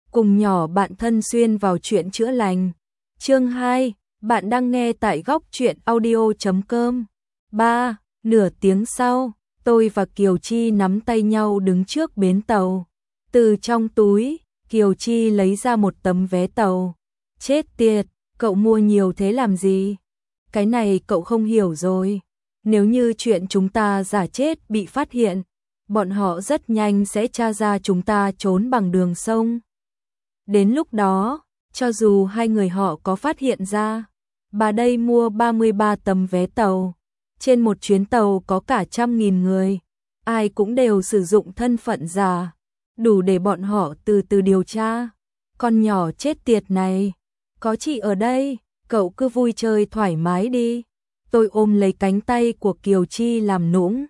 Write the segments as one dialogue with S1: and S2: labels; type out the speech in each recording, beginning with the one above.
S1: cùng nhỏ bạn thân xuyên vào chuyện chữa lành. Chương 2, bạn đang nghe tại góc truyện audio.com. 3. Nửa tiếng sau, tôi và Kiều Chi nắm tay nhau đứng trước bến tàu. Từ trong túi, Kiều Chi lấy ra một tấm vé tàu. Chết tiệt, cậu mua nhiều thế làm gì? Cái này cậu không hiểu rồi. Nếu như chuyện chúng ta giả chết bị phát hiện, bọn họ rất nhanh sẽ tra ra chúng ta trốn bằng đường sông. Đến lúc đó, cho dù hai người họ có phát hiện ra, bà đây mua 33 tấm vé tàu. Trên một chuyến tàu có cả 100.000 người, ai cũng đều sử dụng thân phận giả, đủ để bọn họ từ từ điều tra. Con nhỏ chết tiệt này, có chị ở đây, cậu cứ vui chơi thoải mái đi. Tôi ôm lấy cánh tay của Kiều Chi làm nũng.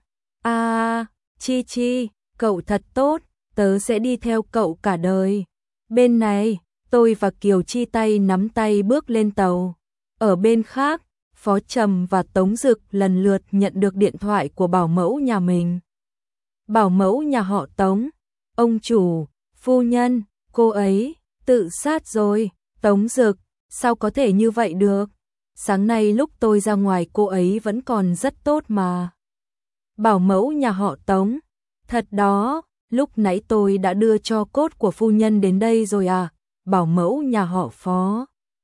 S1: Chi Chi, cậu thật tốt, tớ sẽ đi theo cậu cả đời. Bên này, tôi và Kiều Chi tay nắm tay bước lên tàu. Ở bên khác, Phó Trầm và Tống Dực lần lượt nhận được điện thoại của bảo mẫu nhà mình. Bảo mẫu nhà họ Tống, ông chủ, phu nhân, cô ấy tự sát rồi. Tống Dực, sao có thể như vậy được? Sáng nay lúc tôi ra ngoài cô ấy vẫn còn rất tốt mà. Bảo mẫu nhà họ Tống, thật đó, lúc nãy tôi đã đưa cho cốt của phu nhân đến đây rồi à? Bảo mẫu nhà họ Phó,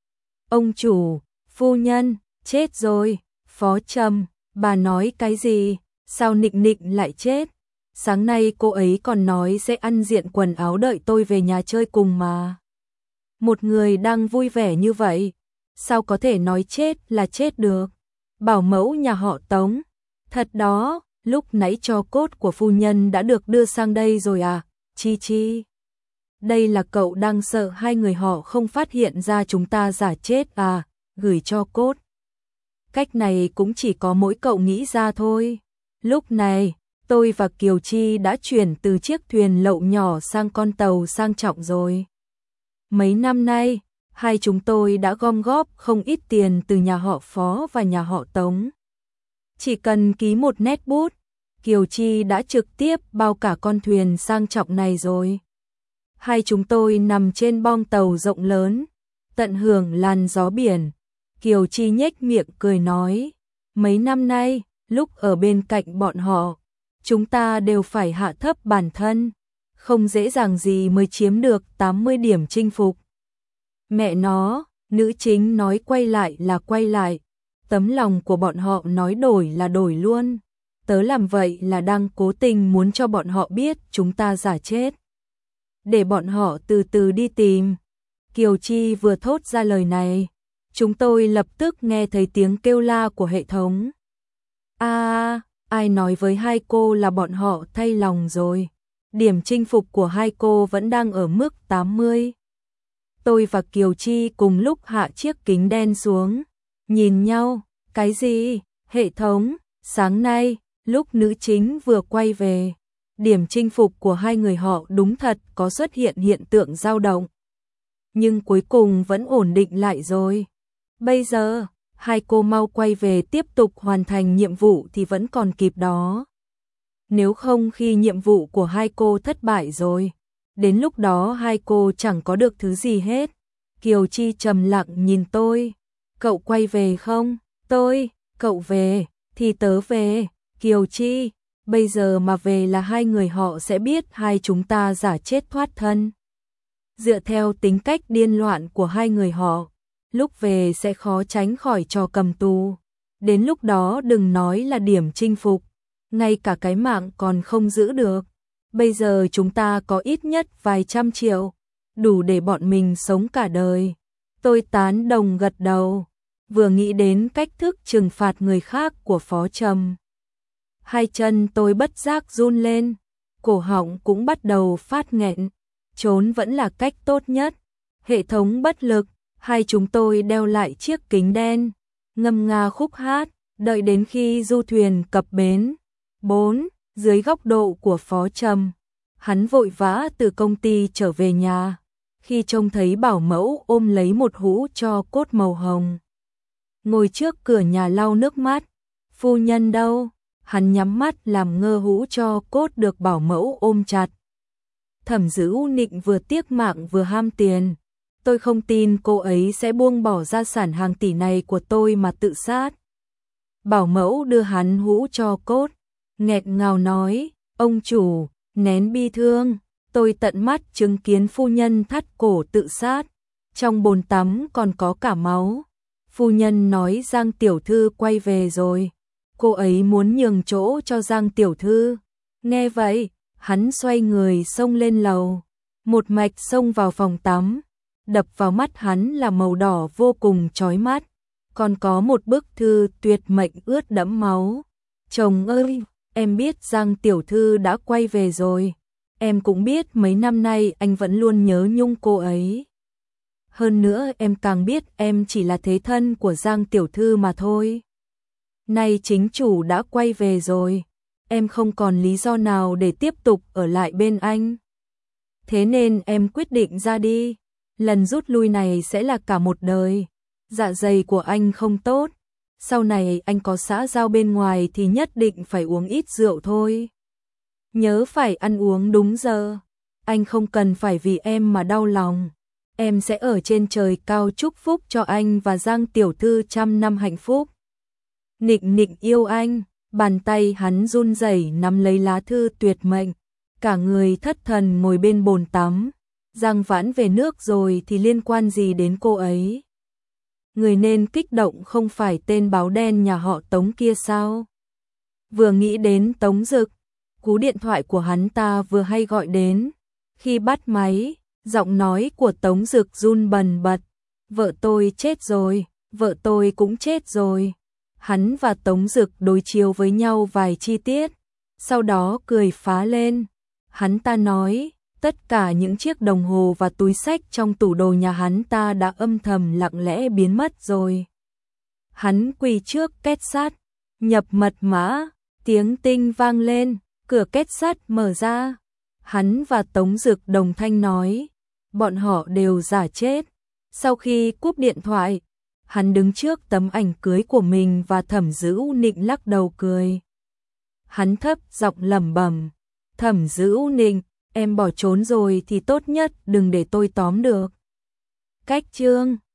S1: ông chủ, phu nhân, chết rồi. Phó Trầm, bà nói cái gì? Sao Nịnh Nịnh lại chết? Sáng nay cô ấy còn nói sẽ ăn diện quần áo đợi tôi về nhà chơi cùng mà. Một người đang vui vẻ như vậy, sao có thể nói chết là chết được? Bảo mẫu nhà họ Tống, thật đó, lúc nãy tro cốt của phu nhân đã được đưa sang đây rồi à? Chi Chi, đây là cậu đang sợ hai người họ không phát hiện ra chúng ta giả chết à? Gửi cho cốt. Cách này cũng chỉ có mỗi cậu nghĩ ra thôi. Lúc này, tôi và Kiều Chi đã chuyển từ chiếc thuyền lậu nhỏ sang con tàu sang trọng rồi. Mấy năm nay, hai chúng tôi đã gom góp không ít tiền từ nhà họ Phó và nhà họ Tống. Chỉ cần ký một nét bút, Kiều Chi đã trực tiếp bao cả con thuyền sang trọng này rồi. Hai chúng tôi nằm trên bong tàu rộng lớn, tận hưởng làn gió biển. Kiều Chi nhếch miệng cười nói, mấy năm nay, lúc ở bên cạnh bọn họ, chúng ta đều phải hạ thấp bản thân, không dễ dàng gì mới chiếm được 80 điểm chinh phục. Mẹ nó, nữ chính nói quay lại là quay lại, tấm lòng của bọn họ nói đổi là đổi luôn. Tớ làm vậy là đang cố tình muốn cho bọn họ biết chúng ta giả chết, để bọn họ từ từ đi tìm. Kiều Chi vừa thốt ra lời này, chúng tôi lập tức nghe thấy tiếng kêu la của hệ thống. Ai nói với hai cô là bọn họ thay lòng rồi? Điểm chinh phục của hai cô vẫn đang ở mức 80. Tôi và Kiều Chi cùng lúc hạ chiếc kính đen xuống, nhìn nhau. Cái gì? Hệ thống, sáng nay, lúc nữ chính vừa quay về, điểm chinh phục của hai người họ đúng thật có xuất hiện hiện tượng dao động. Nhưng cuối cùng vẫn ổn định lại rồi. Bây giờ, hai cô mau quay về tiếp tục hoàn thành nhiệm vụ thì vẫn còn kịp đó. Nếu không khi nhiệm vụ của hai cô thất bại rồi, đến lúc đó hai cô chẳng có được thứ gì hết. Kiều Chi trầm lặng nhìn tôi. Cậu quay về không? Cậu về, thì tớ về. Kiều Chi, bây giờ mà về là hai người họ sẽ biết hai chúng ta giả chết thoát thân. Dựa theo tính cách điên loạn của hai người họ, lúc về sẽ khó tránh khỏi trò cầm tù. Đến lúc đó đừng nói là điểm chinh phục, ngay cả cái mạng còn không giữ được. Bây giờ chúng ta có ít nhất vài trăm triệu, đủ để bọn mình sống cả đời. Tôi tán đồng gật đầu, vừa nghĩ đến cách thức trừng phạt người khác của Phó Trầm. Hai chân tôi bất giác run lên, cổ họng cũng bắt đầu phát nghẹn. Trốn vẫn là cách tốt nhất. Hệ thống bất lực, hai chúng tôi đeo lại chiếc kính đen, ngâm nga khúc hát, đợi đến khi du thuyền cập bến. 4. Dưới góc độ của Phó Trầm, hắn vội vã từ công ty trở về nhà, khi trông thấy bảo mẫu ôm lấy một hũ tro cốt màu hồng, ngồi trước cửa nhà lau nước mắt. Phu nhân đâu? Hắn nhắm mắt làm ngơ hũ tro cốt được bảo mẫu ôm chặt. Thẩm Dữ Nịnh vừa tiếc mạng vừa ham tiền. Tôi không tin cô ấy sẽ buông bỏ gia sản hàng tỷ này của tôi mà tự sát. Bảo mẫu đưa hắn hũ tro cốt, nghẹt ngào nói, ông chủ, nén bi thương, tôi tận mắt chứng kiến phu nhân thắt cổ tự sát, trong bồn tắm còn có cả máu. Phu nhân nói Giang tiểu thư quay về rồi, cô ấy muốn nhường chỗ cho Giang tiểu thư. Nghe vậy, hắn xoay người xông lên lầu, một mạch xông vào phòng tắm, đập vào mắt hắn là màu đỏ vô cùng chói mắt, còn có một bức thư tuyệt mệnh ướt đẫm máu. Chồng ơi, em biết Giang tiểu thư đã quay về rồi, em cũng biết mấy năm nay anh vẫn luôn nhớ nhung cô ấy. Hơn nữa em càng biết em chỉ là thế thân của Giang tiểu thư mà thôi. Nay chính chủ đã quay về rồi, em không còn lý do nào để tiếp tục ở lại bên anh. Thế nên em quyết định ra đi, lần rút lui này sẽ là cả một đời. Dạ dày của anh không tốt, sau này anh có xã giao bên ngoài thì nhất định phải uống ít rượu thôi. Nhớ phải ăn uống đúng giờ, anh không cần phải vì em mà đau lòng. Em sẽ ở trên trời cao chúc phúc cho anh và Giang tiểu thư 100 năm hạnh phúc. Nịnh Nịnh yêu anh, bàn tay hắn run rẩy nắm lấy lá thư tuyệt mệnh, cả người thất thần ngồi bên bồn tắm. Giang Vãn về nước rồi thì liên quan gì đến cô ấy? Người nên kích động không phải tên báo đen nhà họ Tống kia sao? Vừa nghĩ đến Tống Dực, cú điện thoại của hắn ta vừa hay gọi đến. Khi bắt máy, giọng nói của Tống Dực run bần bật. Vợ tôi chết rồi, vợ tôi cũng chết rồi. Hắn và Tống Dực đối chiếu với nhau vài chi tiết, sau đó cười phá lên. Hắn ta nói, tất cả những chiếc đồng hồ và túi xách trong tủ đồ nhà hắn ta đã âm thầm lặng lẽ biến mất rồi. Hắn quỳ trước két sắt, nhập mật mã, tiếng tinh vang lên, cửa két sắt mở ra. Hắn và Tống Dực đồng thanh nói, bọn họ đều giả chết. Sau khi cúp điện thoại, hắn đứng trước tấm ảnh cưới của mình và Thẩm Dữ Nịnh lắc đầu cười. Hắn thấp giọng lẩm bẩm, Thẩm Dữ Nịnh, em bỏ trốn rồi thì tốt nhất đừng để tôi tóm được. Cách chương